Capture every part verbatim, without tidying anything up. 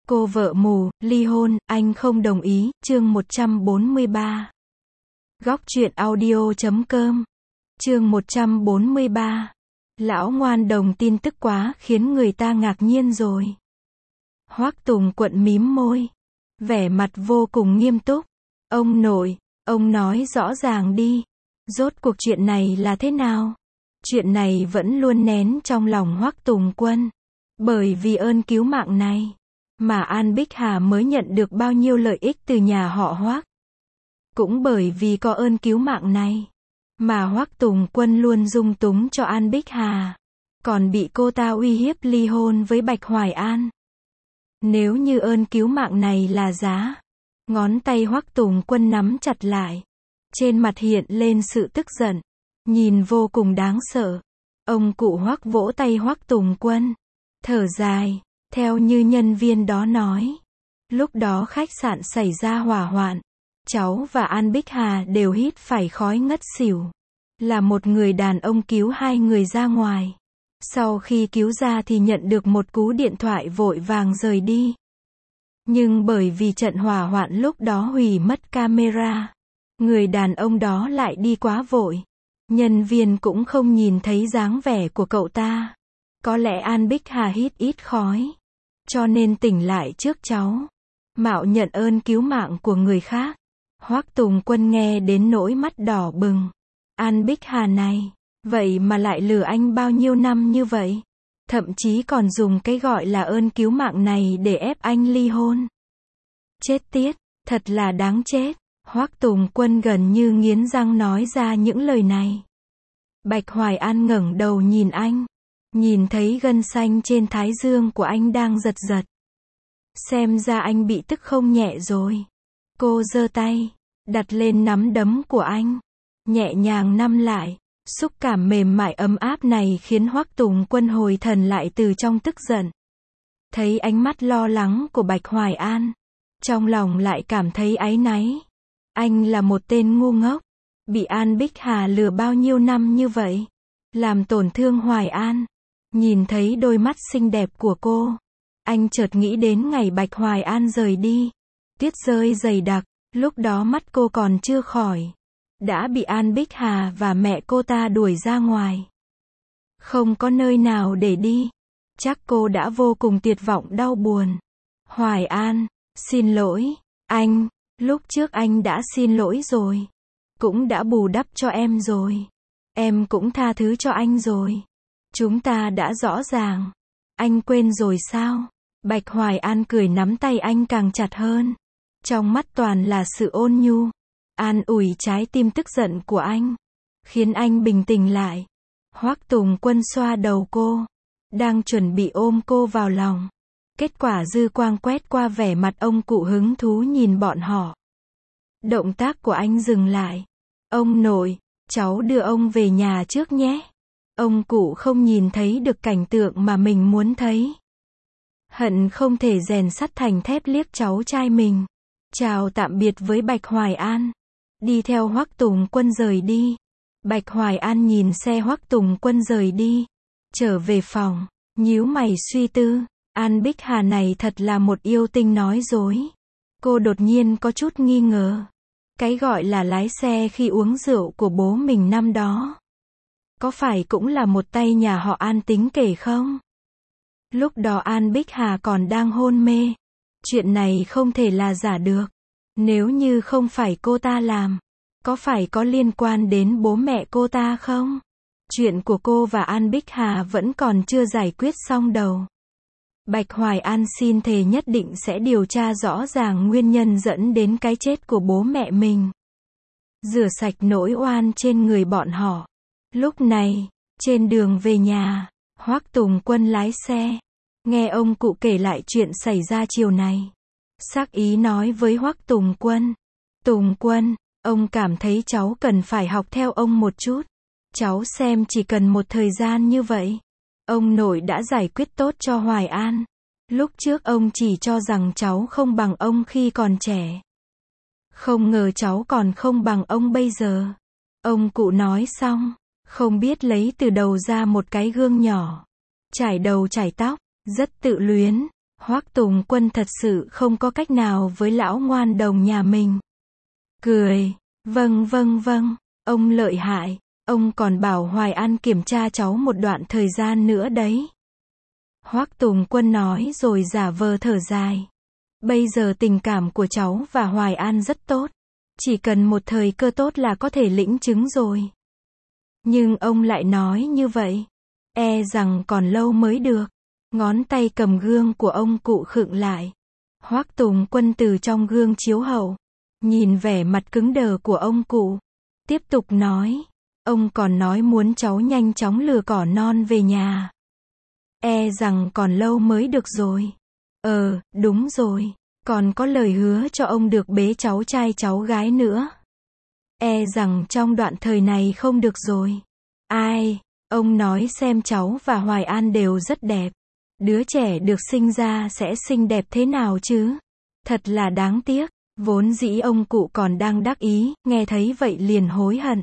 Cô vợ mù, ly hôn, anh không đồng ý, chương một trăm bốn mươi ba. Góc truyện audio chấm com. Chương một trăm bốn mươi ba. Lão ngoan đồng tin tức quá khiến người ta ngạc nhiên rồi. Hoắc Tùng Quận mím môi, vẻ mặt vô cùng nghiêm túc. Ông nội, ông nói rõ ràng đi. Rốt cuộc chuyện này là thế nào? Chuyện này vẫn luôn nén trong lòng Hoắc Tùng Quân. Bởi vì ơn cứu mạng này mà An Bích Hà mới nhận được bao nhiêu lợi ích từ nhà họ Hoắc. Cũng bởi vì có ơn cứu mạng này mà Hoắc Tùng Quân luôn dung túng cho An Bích Hà, còn bị cô ta uy hiếp ly hôn với Bạch Hoài An. Nếu như ơn cứu mạng này là giá, ngón tay Hoắc Tùng Quân nắm chặt lại, trên mặt hiện lên sự tức giận, nhìn vô cùng đáng sợ. Ông cụ Hoắc vỗ tay Hoắc Tùng Quân, thở dài. Theo như nhân viên đó nói, lúc đó khách sạn xảy ra hỏa hoạn, cháu và An Bích Hà đều hít phải khói ngất xỉu. Là một người đàn ông cứu hai người ra ngoài. Sau khi cứu ra thì nhận được một cú điện thoại vội vàng rời đi. Nhưng bởi vì trận hỏa hoạn lúc đó hủy mất camera, người đàn ông đó lại đi quá vội. Nhân viên cũng không nhìn thấy dáng vẻ của cậu ta. Có lẽ An Bích Hà hít ít khói, cho nên tỉnh lại trước cháu. Mạo nhận ơn cứu mạng của người khác. Hoắc Tùng Quân nghe đến nỗi mắt đỏ bừng. An Bích Hà này, vậy mà lại lừa anh bao nhiêu năm như vậy. Thậm chí còn dùng cái gọi là ơn cứu mạng này để ép anh ly hôn. Chết tiết, thật là đáng chết. Hoắc Tùng Quân gần như nghiến răng nói ra những lời này. Bạch Hoài An ngẩng đầu nhìn anh. Nhìn thấy gân xanh trên thái dương của anh đang giật giật. Xem ra anh bị tức không nhẹ rồi. Cô giơ tay, đặt lên nắm đấm của anh, nhẹ nhàng nắm lại. Xúc cảm mềm mại ấm áp này khiến Hoắc Tùng Quân hồi thần lại từ trong tức giận. Thấy ánh mắt lo lắng của Bạch Hoài An, trong lòng lại cảm thấy áy náy. Anh là một tên ngu ngốc, bị An Bích Hà lừa bao nhiêu năm như vậy, làm tổn thương Hoài An. Nhìn thấy đôi mắt xinh đẹp của cô, anh chợt nghĩ đến ngày Bạch Hoài An rời đi. Tuyết rơi dày đặc, lúc đó mắt cô còn chưa khỏi, đã bị An Bích Hà và mẹ cô ta đuổi ra ngoài. Không có nơi nào để đi. Chắc cô đã vô cùng tuyệt vọng đau buồn. Hoài An, xin lỗi, anh, lúc trước anh đã xin lỗi rồi. Cũng đã bù đắp cho em rồi. Em cũng tha thứ cho anh rồi. Chúng ta đã rõ ràng. Anh quên rồi sao? Bạch Hoài An cười nắm tay anh càng chặt hơn. Trong mắt toàn là sự ôn nhu. An ủi trái tim tức giận của anh, khiến anh bình tĩnh lại. Hoắc Tùng Quân xoa đầu cô, đang chuẩn bị ôm cô vào lòng. Kết quả dư quang quét qua vẻ mặt ông cụ hứng thú nhìn bọn họ. Động tác của anh dừng lại. Ông nội, cháu đưa ông về nhà trước nhé. Ông cụ không nhìn thấy được cảnh tượng mà mình muốn thấy. Hận không thể rèn sắt thành thép liếc cháu trai mình. Chào tạm biệt với Bạch Hoài An. Đi theo Hoắc Tùng Quân rời đi. Bạch Hoài An nhìn xe Hoắc Tùng Quân rời đi. Trở về phòng, nhíu mày suy tư. An Bích Hà này thật là một yêu tinh nói dối. Cô đột nhiên có chút nghi ngờ. Cái gọi là lái xe khi uống rượu của bố mình năm đó, có phải cũng là một tay nhà họ An tính kể không? Lúc đó An Bích Hà còn đang hôn mê. Chuyện này không thể là giả được. Nếu như không phải cô ta làm, có phải có liên quan đến bố mẹ cô ta không? Chuyện của cô và An Bích Hà vẫn còn chưa giải quyết xong đầu. Bạch Hoài An xin thề nhất định sẽ điều tra rõ ràng nguyên nhân dẫn đến cái chết của bố mẹ mình. Rửa sạch nỗi oan trên người bọn họ. Lúc này, trên đường về nhà, Hoắc Tùng Quân lái xe. Nghe ông cụ kể lại chuyện xảy ra chiều này. Xác ý nói với Hoắc Tùng Quân. Tùng Quân, ông cảm thấy cháu cần phải học theo ông một chút. Cháu xem chỉ cần một thời gian như vậy, ông nội đã giải quyết tốt cho Hoài An. Lúc trước ông chỉ cho rằng cháu không bằng ông khi còn trẻ. Không ngờ cháu còn không bằng ông bây giờ. Ông cụ nói xong, không biết lấy từ đầu ra một cái gương nhỏ. Trải đầu trải tóc, rất tự luyến. Hoắc Tùng Quân thật sự không có cách nào với lão ngoan đồng nhà mình. Cười, vâng vâng vâng, ông lợi hại, ông còn bảo Hoài An kiểm tra cháu một đoạn thời gian nữa đấy. Hoắc Tùng Quân nói rồi giả vờ thở dài. Bây giờ tình cảm của cháu và Hoài An rất tốt. Chỉ cần một thời cơ tốt là có thể lĩnh chứng rồi. Nhưng ông lại nói như vậy. E rằng còn lâu mới được. Ngón tay cầm gương của ông cụ khựng lại. Hoắc Tùng Quân từ trong gương chiếu hậu. Nhìn vẻ mặt cứng đờ của ông cụ. Tiếp tục nói. Ông còn nói muốn cháu nhanh chóng lừa cỏ non về nhà. E rằng còn lâu mới được rồi. Ờ, đúng rồi. Còn có lời hứa cho ông được bế cháu trai cháu gái nữa. E rằng trong đoạn thời này không được rồi. Ai, ông nói xem cháu và Hoài An đều rất đẹp. Đứa trẻ được sinh ra sẽ xinh đẹp thế nào chứ? Thật là đáng tiếc. Vốn dĩ ông cụ còn đang đắc ý, nghe thấy vậy liền hối hận.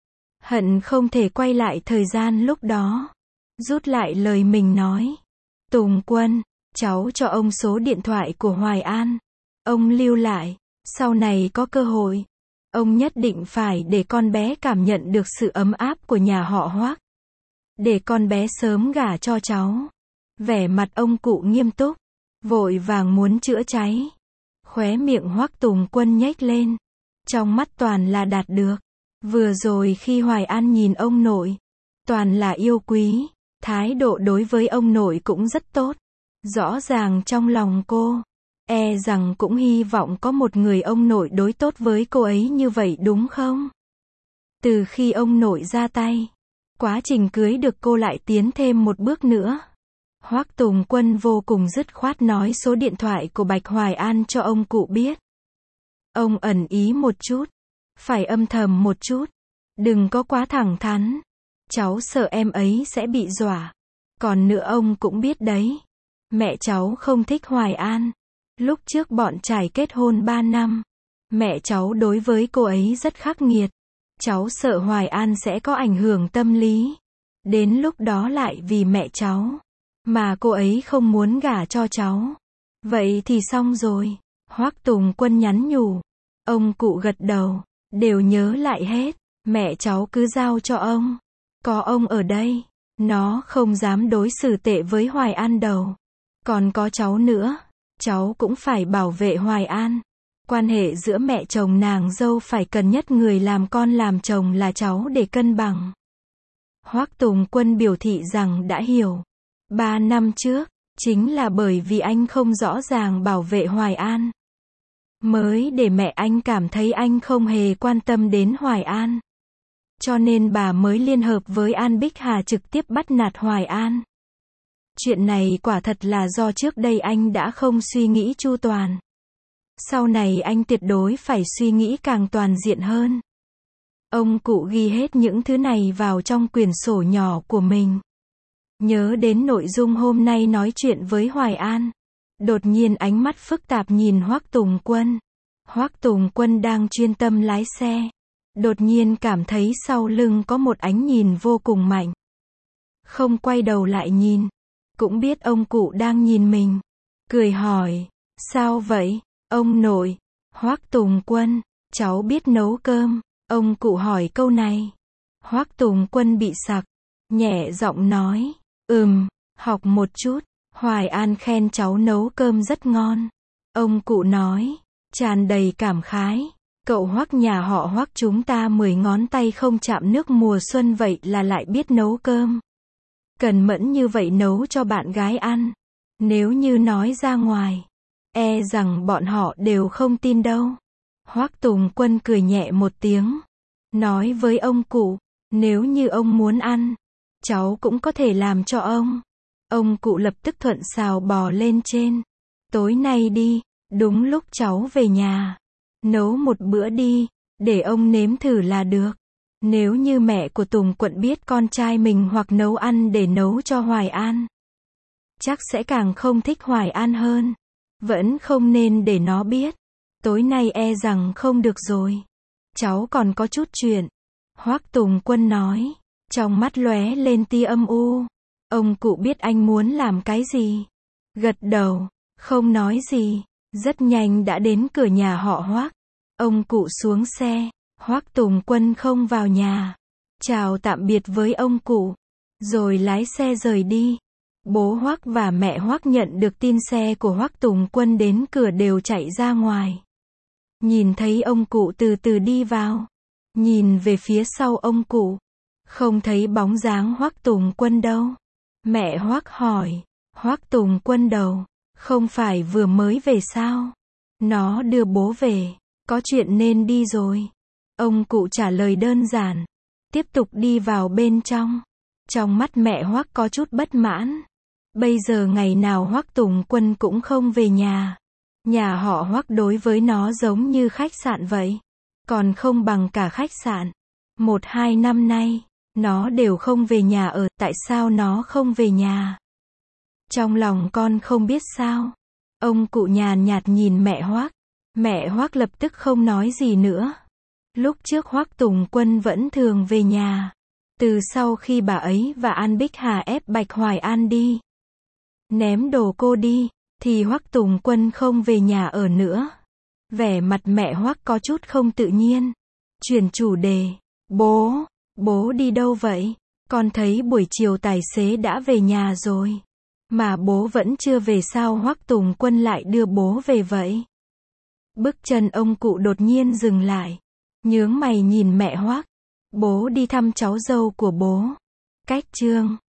Hận không thể quay lại thời gian lúc đó. Rút lại lời mình nói. Tùng Quân, cháu cho ông số điện thoại của Hoài An. Ông lưu lại. Sau này có cơ hội. Ông nhất định phải để con bé cảm nhận được sự ấm áp của nhà họ Hoắc. Để con bé sớm gả cho cháu. Vẻ mặt ông cụ nghiêm túc. Vội vàng muốn chữa cháy. Khóe miệng Hoắc Tùng Quân nhếch lên. Trong mắt toàn là đạt được. Vừa rồi khi Hoài An nhìn ông nội. Toàn là yêu quý. Thái độ đối với ông nội cũng rất tốt. Rõ ràng trong lòng cô. E rằng cũng hy vọng có một người ông nội đối tốt với cô ấy như vậy đúng không? Từ khi ông nội ra tay. Quá trình cưới được cô lại tiến thêm một bước nữa. Hoắc Tùng Quân vô cùng dứt khoát nói số điện thoại của Bạch Hoài An cho ông cụ biết. Ông ẩn ý một chút. Phải âm thầm một chút. Đừng có quá thẳng thắn. Cháu sợ em ấy sẽ bị dọa. Còn nữa ông cũng biết đấy. Mẹ cháu không thích Hoài An. Lúc trước bọn trải kết hôn ba năm. Mẹ cháu đối với cô ấy rất khắc nghiệt. Cháu sợ Hoài An sẽ có ảnh hưởng tâm lý. Đến lúc đó lại vì mẹ cháu. Mà cô ấy không muốn gả cho cháu. Vậy thì xong rồi. Hoắc Tùng Quân nhắn nhủ. Ông cụ gật đầu. Đều nhớ lại hết. Mẹ cháu cứ giao cho ông. Có ông ở đây. Nó không dám đối xử tệ với Hoài An đâu. Còn có cháu nữa. Cháu cũng phải bảo vệ Hoài An. Quan hệ giữa mẹ chồng nàng dâu phải cần nhất người làm con làm chồng là cháu để cân bằng. Hoắc Tùng Quân biểu thị rằng đã hiểu. Ba năm trước, chính là bởi vì anh không rõ ràng bảo vệ Hoài An. Mới để mẹ anh cảm thấy anh không hề quan tâm đến Hoài An. Cho nên bà mới liên hợp với An Bích Hà trực tiếp bắt nạt Hoài An. Chuyện này quả thật là do trước đây anh đã không suy nghĩ chu toàn. Sau này anh tuyệt đối phải suy nghĩ càng toàn diện hơn. Ông cụ ghi hết những thứ này vào trong quyển sổ nhỏ của mình. Nhớ đến nội dung hôm nay nói chuyện với Hoài An. Đột nhiên ánh mắt phức tạp nhìn Hoắc Tùng Quân. Hoắc Tùng Quân đang chuyên tâm lái xe. Đột nhiên cảm thấy sau lưng có một ánh nhìn vô cùng mạnh. Không quay đầu lại nhìn. Cũng biết ông cụ đang nhìn mình. Cười hỏi. Sao vậy, ông nội? Hoắc Tùng Quân, cháu biết nấu cơm. Ông cụ hỏi câu này. Hoắc Tùng Quân bị sặc. Nhẹ giọng nói. Ừm, học một chút. Hoài An khen cháu nấu cơm rất ngon. Ông cụ nói. Tràn đầy cảm khái. Cậu Hoắc nhà họ Hoắc chúng ta mười ngón tay không chạm nước mùa xuân vậy là lại biết nấu cơm. Cần mẫn như vậy nấu cho bạn gái ăn. Nếu như nói ra ngoài, e rằng bọn họ đều không tin đâu. Hoắc Tùng Quân cười nhẹ một tiếng. Nói với ông cụ, nếu như ông muốn ăn, cháu cũng có thể làm cho ông. Ông cụ lập tức thuận sào bò lên trên. Tối nay đi, đúng lúc cháu về nhà. Nấu một bữa đi, để ông nếm thử là được. Nếu như mẹ của Tùng Quận biết con trai mình hoặc nấu ăn để nấu cho Hoài An, chắc sẽ càng không thích Hoài An hơn. Vẫn không nên để nó biết. Tối nay e rằng không được rồi. Cháu còn có chút chuyện. Hoắc Tùng Quân nói. Trong mắt lóe lên tia âm u. Ông cụ biết anh muốn làm cái gì. Gật đầu. không nói gì, rất nhanh đã đến cửa nhà họ Hoắc. Ông cụ xuống xe, Hoắc Tùng Quân không vào nhà, chào tạm biệt với ông cụ, rồi lái xe rời đi. Bố Hoắc và mẹ Hoắc nhận được tin xe của Hoắc Tùng Quân đến cửa đều chạy ra ngoài. Nhìn thấy ông cụ từ từ đi vào, nhìn về phía sau ông cụ, không thấy bóng dáng Hoắc Tùng Quân đâu. Mẹ Hoắc hỏi, Hoắc Tùng Quân đâu, không phải vừa mới về sao? Nó đưa bố về, có chuyện nên đi rồi. Ông cụ trả lời đơn giản, tiếp tục đi vào bên trong. Trong mắt mẹ Hoắc có chút bất mãn. Bây giờ ngày nào Hoắc Tùng Quân cũng không về nhà. Nhà họ Hoắc đối với nó giống như khách sạn vậy. Còn không bằng cả khách sạn. Một hai năm nay, nó đều không về nhà ở, tại sao nó không về nhà? Trong lòng con không biết sao? Ông cụ nhàn nhạt nhìn mẹ Hoắc. Mẹ Hoắc lập tức không nói gì nữa. Lúc trước Hoắc Tùng Quân vẫn thường về nhà. Từ sau khi bà ấy và An Bích Hà ép Bạch Hoài An đi, ném đồ cô đi, thì Hoắc Tùng Quân không về nhà ở nữa. Vẻ mặt mẹ Hoắc có chút không tự nhiên. Chuyển chủ đề. Bố, bố đi đâu vậy? Con thấy buổi chiều tài xế đã về nhà rồi. Mà bố vẫn chưa về, sao Hoắc Tùng Quân lại đưa bố về vậy? Bước chân ông cụ đột nhiên dừng lại. Nhướng mày nhìn mẹ Hoắc. Bố đi thăm cháu dâu của bố. Cách Trương.